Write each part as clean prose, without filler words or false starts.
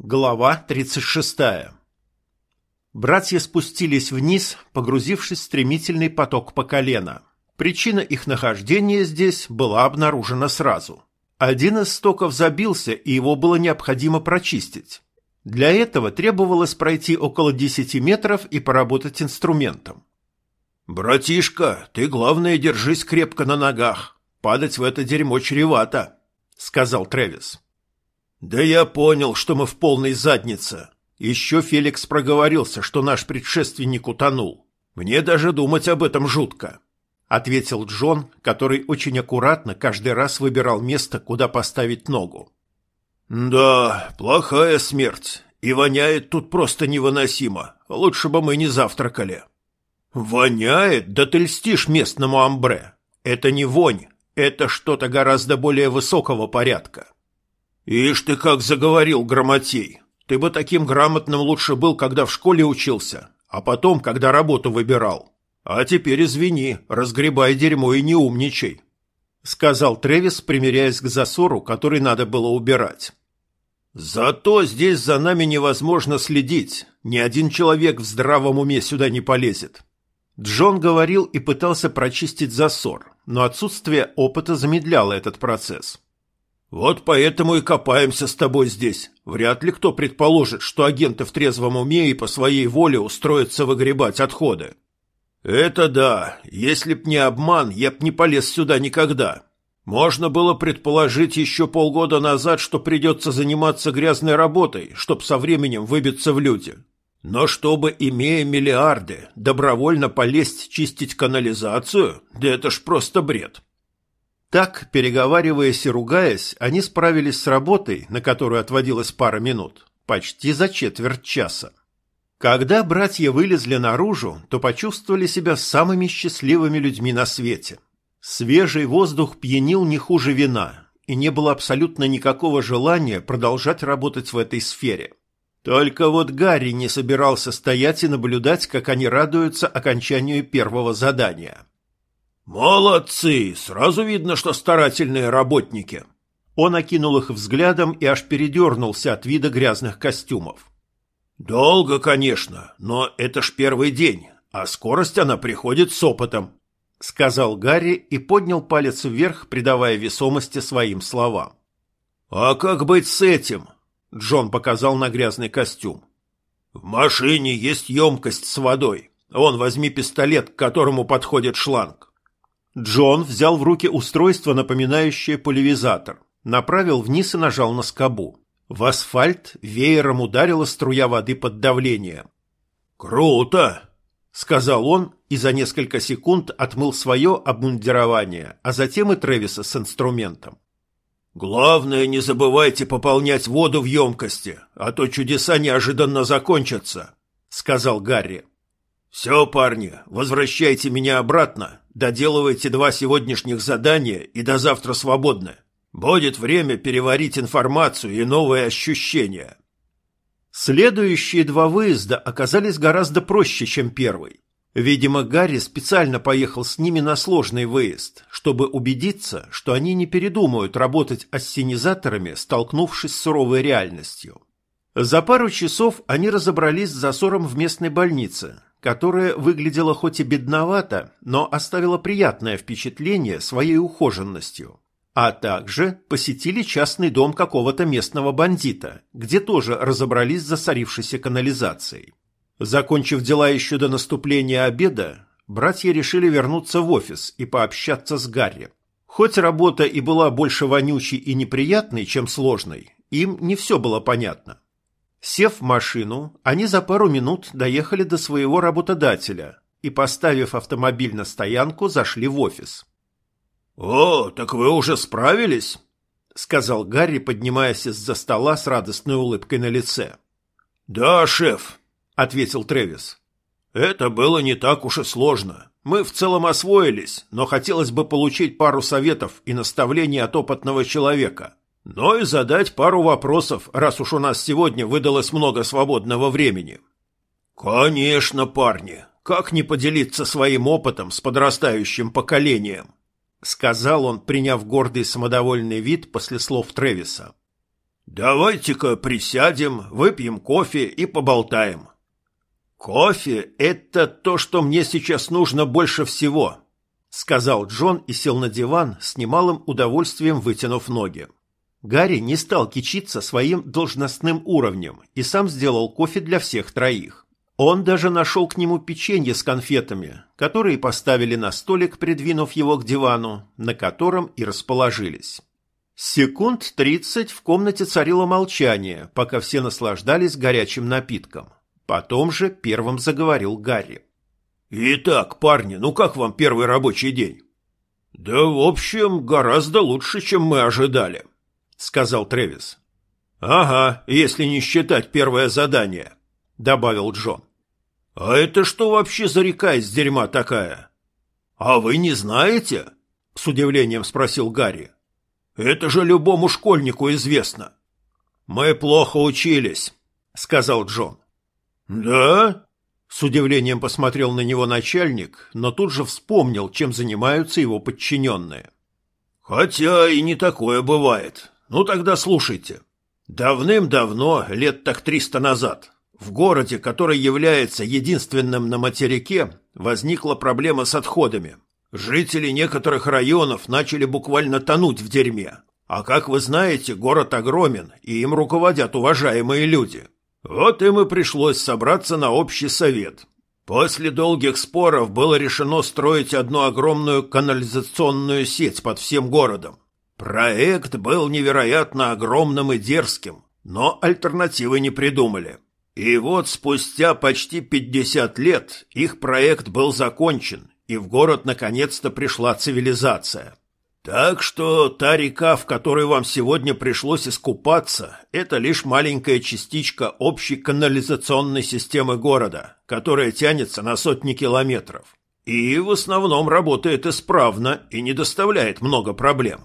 Глава 36. Братья спустились вниз, погрузившись в стремительный поток по колено. Причина их нахождения здесь была обнаружена сразу. Один из стоков забился, и его было необходимо прочистить. Для этого требовалось пройти около 10 метров и поработать инструментом. «Братишка, ты, главное, держись крепко на ногах. Падать в это дерьмо чревато», — сказал Трэвис. «Да я понял, что мы в полной заднице. Еще Феликс проговорился, что наш предшественник утонул. Мне даже думать об этом жутко», — ответил Джон, который очень аккуратно каждый раз выбирал место, куда поставить ногу. «Да, плохая смерть, и воняет тут просто невыносимо. Лучше бы мы не завтракали». «Воняет? Да ты льстишь местному амбре. Это не вонь, это что-то гораздо более высокого порядка». «Ишь ты как заговорил, грамотей! Ты бы таким грамотным лучше был, когда в школе учился, а потом, когда работу выбирал. А теперь извини, разгребай дерьмо и не умничай», — сказал Трэвис, примиряясь к засору, который надо было убирать. «Зато здесь за нами невозможно следить. Ни один человек в здравом уме сюда не полезет». Джон говорил и пытался прочистить засор, но отсутствие опыта замедляло этот процесс. «Вот поэтому и копаемся с тобой здесь. Вряд ли кто предположит, что агенты в трезвом уме и по своей воле устроятся выгребать отходы». «Это да. Если б не обман, я б не полез сюда никогда. Можно было предположить еще полгода назад, что придется заниматься грязной работой, чтоб со временем выбиться в люди. Но чтобы, имея миллиарды, добровольно полезть чистить канализацию, да это ж просто бред». Так, переговариваясь и ругаясь, они справились с работой, на которую отводилось пара минут, почти за четверть часа. Когда братья вылезли наружу, то почувствовали себя самыми счастливыми людьми на свете. Свежий воздух пьянил не хуже вина, и не было абсолютно никакого желания продолжать работать в этой сфере. Только вот Гарри не собирался стоять и наблюдать, как они радуются окончанию первого задания. «Молодцы! Сразу видно, что старательные работники!» Он окинул их взглядом и аж передернулся от вида грязных костюмов. «Долго, конечно, но это ж первый день, а скорость она приходит с опытом», — сказал Гарри и поднял палец вверх, придавая весомости своим словам. «А как быть с этим?» — Джон показал на грязный костюм. «В машине есть емкость с водой. Вон, возьми пистолет, к которому подходит шланг». Джон взял в руки устройство, напоминающее пульверизатор, направил вниз и нажал на скобу. В асфальт веером ударила струя воды под давлением. «Круто!» — сказал он и за несколько секунд отмыл свое обмундирование, а затем и Трэвиса с инструментом. «Главное, не забывайте пополнять воду в емкости, а то чудеса неожиданно закончатся», — сказал Гарри. «Все, парни, возвращайте меня обратно, доделывайте 2 сегодняшних задания и до завтра свободны. Будет время переварить информацию и новые ощущения». Следующие 2 выезда оказались гораздо проще, чем первый. Видимо, Гарри специально поехал с ними на сложный выезд, чтобы убедиться, что они не передумают работать ассенизаторами, столкнувшись с суровой реальностью. За пару часов они разобрались с засором в местной больнице, которая выглядела хоть и бедновато, но оставила приятное впечатление своей ухоженностью. А также посетили частный дом какого-то местного бандита, где тоже разобрались с засорившейся канализацией. Закончив дела еще до наступления обеда, братья решили вернуться в офис и пообщаться с Гарри. Хоть работа и была больше вонючей и неприятной, чем сложной, им не все было понятно. Сев в машину, они за пару минут доехали до своего работодателя и, поставив автомобиль на стоянку, зашли в офис. «О, так вы уже справились?» — сказал Гарри, поднимаясь из-за стола с радостной улыбкой на лице. «Да, шеф», — ответил Трэвис. «Это было не так уж и сложно. Мы в целом освоились, но хотелось бы получить пару советов и наставлений от опытного человека. Но и задать пару вопросов, раз уж у нас сегодня выдалось много свободного времени». «Конечно, парни. Как не поделиться своим опытом с подрастающим поколением?» — сказал он, приняв гордый самодовольный вид после слов Трэвиса. «Давайте-ка присядем, выпьем кофе и поболтаем». «Кофе – это то, что мне сейчас нужно больше всего», – сказал Джон и сел на диван, с немалым удовольствием вытянув ноги. Гарри не стал кичиться своим должностным уровнем и сам сделал кофе для всех троих. Он даже нашел к нему печенье с конфетами, которые поставили на столик, придвинув его к дивану, на котором и расположились. Секунд 30 в комнате царило молчание, пока все наслаждались горячим напитком. Потом же первым заговорил Гарри. «Итак, парни, ну как вам первый рабочий день?» «Да, в общем, гораздо лучше, чем мы ожидали», — сказал Трэвис. «Ага, если не считать первое задание», — добавил Джон. «А это что вообще за река из дерьма такая?» «А вы не знаете?» — с удивлением спросил Гарри. «Это же любому школьнику известно». «Мы плохо учились», — сказал Джон. «Да?» — с удивлением посмотрел на него начальник, но тут же вспомнил, чем занимаются его подчиненные. «Хотя и не такое бывает. Ну тогда слушайте. Давным-давно, лет так 300 назад, в городе, который является единственным на материке, возникла проблема с отходами. Жители некоторых районов начали буквально тонуть в дерьме. А как вы знаете, город огромен, и им руководят уважаемые люди. Вот им и пришлось собраться на общий совет. После долгих споров было решено строить одну огромную канализационную сеть под всем городом. Проект был невероятно огромным и дерзким, но альтернативы не придумали. И вот спустя почти 50 лет их проект был закончен, и в город наконец-то пришла цивилизация. Так что та река, в которой вам сегодня пришлось искупаться, это лишь маленькая частичка общей канализационной системы города, которая тянется на сотни километров. И в основном работает исправно и не доставляет много проблем.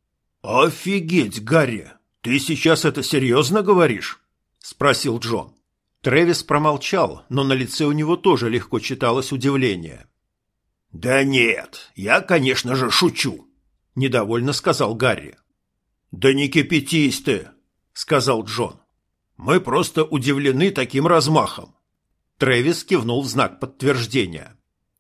«Офигеть, Гарри! Ты сейчас это серьезно говоришь?» – спросил Джон. Трэвис промолчал, но на лице у него тоже легко читалось удивление. «Да нет, я, конечно же, шучу», — недовольно сказал Гарри. «Да не кипятись ты», — сказал Джон. «Мы просто удивлены таким размахом». Трэвис кивнул в знак подтверждения.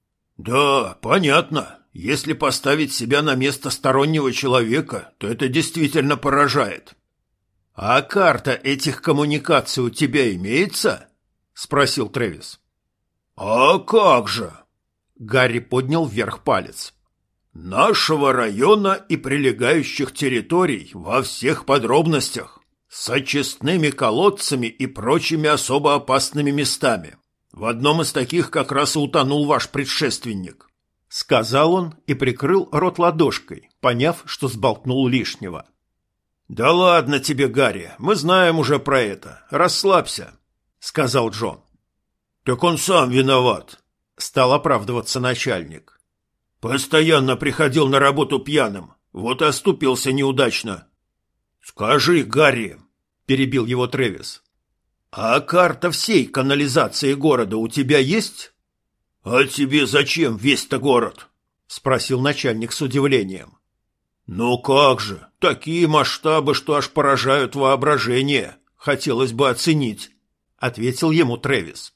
«Да, понятно. Если поставить себя на место стороннего человека, то это действительно поражает». «А карта этих коммуникаций у тебя имеется?» — спросил Трэвис. «А как же?» Гарри поднял вверх палец. «Нашего района и прилегающих территорий во всех подробностях, с очистными колодцами и прочими особо опасными местами. В одном из таких как раз и утонул ваш предшественник», — сказал он и прикрыл рот ладошкой, поняв, что сболтнул лишнего. «Да ладно тебе, Гарри, мы знаем уже про это. Расслабься», — сказал Джон. «Так он сам виноват», — стал оправдываться начальник. «Постоянно приходил на работу пьяным, вот и оступился неудачно». «Скажи, Гарри», — перебил его Трэвис, — «а карта всей канализации города у тебя есть?» «А тебе зачем весь-то город?» — спросил начальник с удивлением. «Ну как же, такие масштабы, что аж поражают воображение, хотелось бы оценить», — ответил ему Трэвис.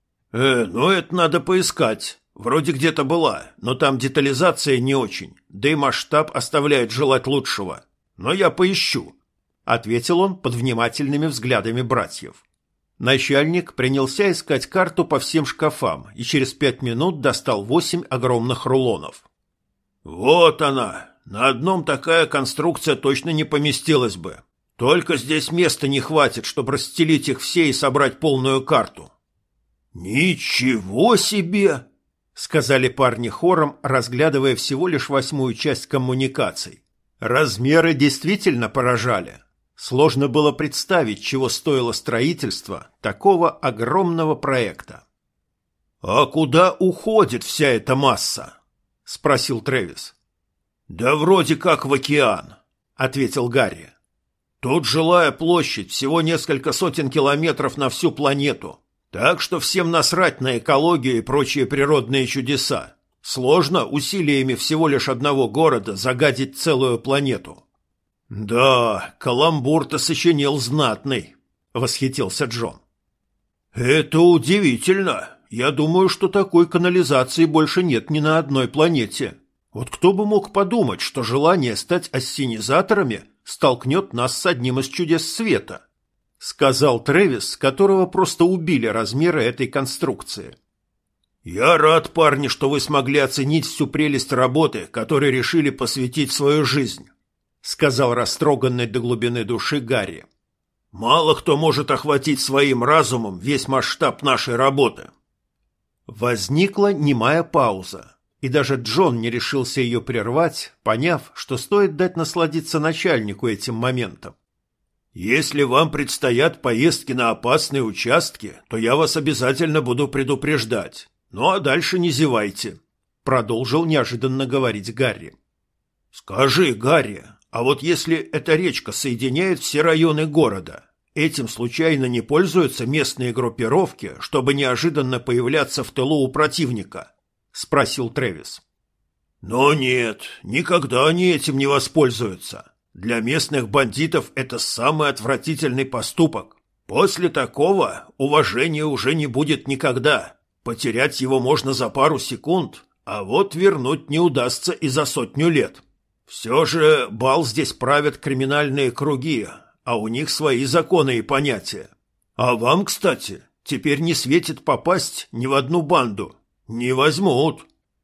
Ну это надо поискать, вроде где-то была, но там детализация не очень, да и масштаб оставляет желать лучшего, но я поищу», — ответил он под внимательными взглядами братьев. Начальник принялся искать карту по всем шкафам и через 5 минут достал 8 огромных рулонов. «Вот она! На одном такая конструкция точно не поместилась бы. Только здесь места не хватит, чтобы расстелить их все и собрать полную карту». «Ничего себе!» — сказали парни хором, разглядывая всего лишь 8-ю часть коммуникаций. Размеры действительно поражали. Сложно было представить, чего стоило строительство такого огромного проекта. «А куда уходит вся эта масса?» — спросил Трэвис. «Да вроде как в океан», — ответил Гарри. «Тут жилая площадь всего несколько сотен километров на всю планету, так что всем насрать на экологию и прочие природные чудеса. Сложно усилиями всего лишь одного города загадить целую планету». «Да, каламбур-то сочинил знатный», — восхитился Джон. «Это удивительно. Я думаю, что такой канализации больше нет ни на одной планете. Вот кто бы мог подумать, что желание стать ассенизаторами столкнет нас с одним из чудес света», — сказал Трэвис, которого просто убили размеры этой конструкции. «Я рад, парни, что вы смогли оценить всю прелесть работы, которой решили посвятить свою жизнь», — сказал растроганный до глубины души Гарри. «Мало кто может охватить своим разумом весь масштаб нашей работы». Возникла немая пауза, и даже Джон не решился ее прервать, поняв, что стоит дать насладиться начальнику этим моментом. «Если вам предстоят поездки на опасные участки, то я вас обязательно буду предупреждать. Ну а дальше не зевайте», — продолжил неожиданно говорить Гарри. «Скажи, Гарри, а вот если эта речка соединяет все районы города, этим случайно не пользуются местные группировки, чтобы неожиданно появляться в тылу у противника?» — спросил Трэвис. «Но нет, никогда они этим не воспользуются. Для местных бандитов это самый отвратительный поступок. После такого уважения уже не будет никогда. Потерять его можно за пару секунд, а вот вернуть не удастся и за 100 лет. Все же бал здесь правят криминальные круги, а у них свои законы и понятия. А вам, кстати, теперь не светит попасть ни в одну банду. Не возьмут.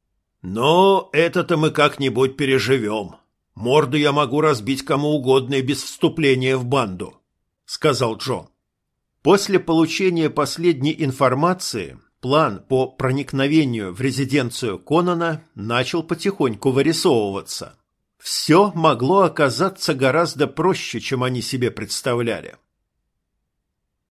Но это-то мы как-нибудь переживем. Морду я могу разбить кому угодно и без вступления в банду», — сказал Джон. После получения последней информации план по проникновению в резиденцию Конана начал потихоньку вырисовываться. Все могло оказаться гораздо проще, чем они себе представляли.